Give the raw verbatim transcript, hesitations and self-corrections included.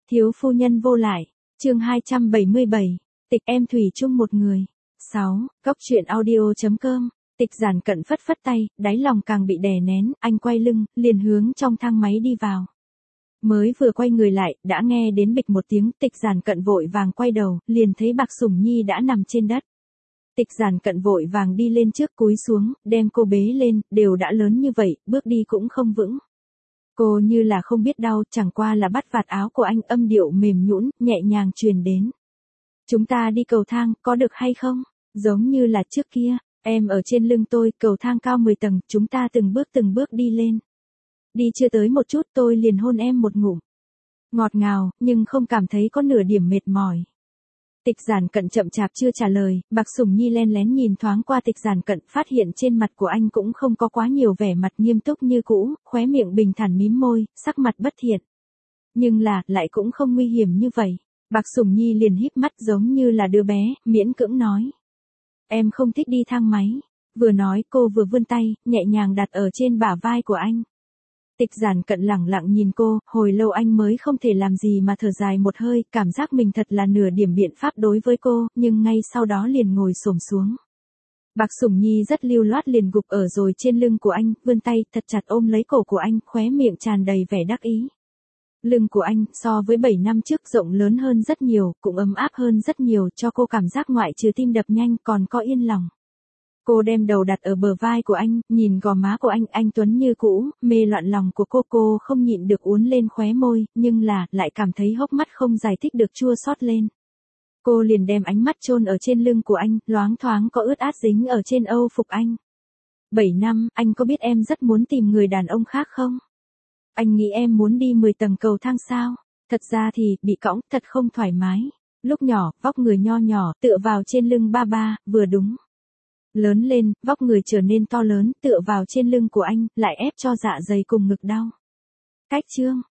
Thiếu phu nhân vô lại, chương hai trăm bảy mươi bảy, tịch em thủy chung một người. sáu. Góc truyện audio.com, tịch giản cận phất phất tay, đáy lòng càng bị đè nén, anh quay lưng, liền hướng trong thang máy đi vào. Mới vừa quay người lại, đã nghe đến bịch một tiếng, tịch giản cận vội vàng quay đầu, liền thấy Bạc Sủng Nhi đã nằm trên đất. Tịch giản cận vội vàng đi lên trước cúi xuống, đem cô bế lên, đều đã lớn như vậy, bước đi cũng không vững. Cô như là không biết đau, chẳng qua là bắt vạt áo của anh, âm điệu mềm nhũn, nhẹ nhàng truyền đến. Chúng ta đi cầu thang, có được hay không? Giống như là trước kia, em ở trên lưng tôi, cầu thang cao mười tầng, chúng ta từng bước từng bước đi lên. Đi chưa tới một chút tôi liền hôn em một ngụm. Ngọt ngào, nhưng không cảm thấy có nửa điểm mệt mỏi. Tịch giản cận chậm chạp chưa trả lời, Bạc Sủng Nhi len lén nhìn thoáng qua tịch giản cận, phát hiện trên mặt của anh cũng không có quá nhiều vẻ mặt nghiêm túc như cũ, khóe miệng bình thản mím môi, sắc mặt bất thiện. Nhưng là, lại cũng không nguy hiểm như vậy. Bạc Sủng Nhi liền híp mắt giống như là đứa bé, miễn cưỡng nói. Em không thích đi thang máy. Vừa nói cô vừa vươn tay, nhẹ nhàng đặt ở trên bả vai của anh. Tịch giản cận lẳng lặng nhìn cô, hồi lâu anh mới không thể làm gì mà thở dài một hơi, cảm giác mình thật là nửa điểm biện pháp đối với cô, nhưng ngay sau đó liền ngồi xổm xuống. Bạc Sủng Nhi rất lưu loát liền gục ở rồi trên lưng của anh, vươn tay thật chặt ôm lấy cổ của anh, khóe miệng tràn đầy vẻ đắc ý. Lưng của anh, so với bảy năm trước rộng lớn hơn rất nhiều, cũng ấm áp hơn rất nhiều, cho cô cảm giác ngoại trừ tim đập nhanh còn có yên lòng. Cô đem đầu đặt ở bờ vai của anh, nhìn gò má của anh, anh tuấn như cũ, mê loạn lòng của cô, cô không nhịn được uốn lên khóe môi, nhưng là, lại cảm thấy hốc mắt không giải thích được chua xót lên. Cô liền đem ánh mắt chôn ở trên lưng của anh, loáng thoáng có ướt át dính ở trên âu phục anh. Bảy năm, anh có biết em rất muốn tìm người đàn ông khác không? Anh nghĩ em muốn đi mười tầng cầu thang sao? Thật ra thì, bị cõng, thật không thoải mái. Lúc nhỏ, vóc người nho nhỏ, tựa vào trên lưng ba ba, vừa đúng. Lớn lên, vóc người trở nên to lớn, tựa vào trên lưng của anh, lại ép cho dạ dày cùng ngực đau. Cách chương,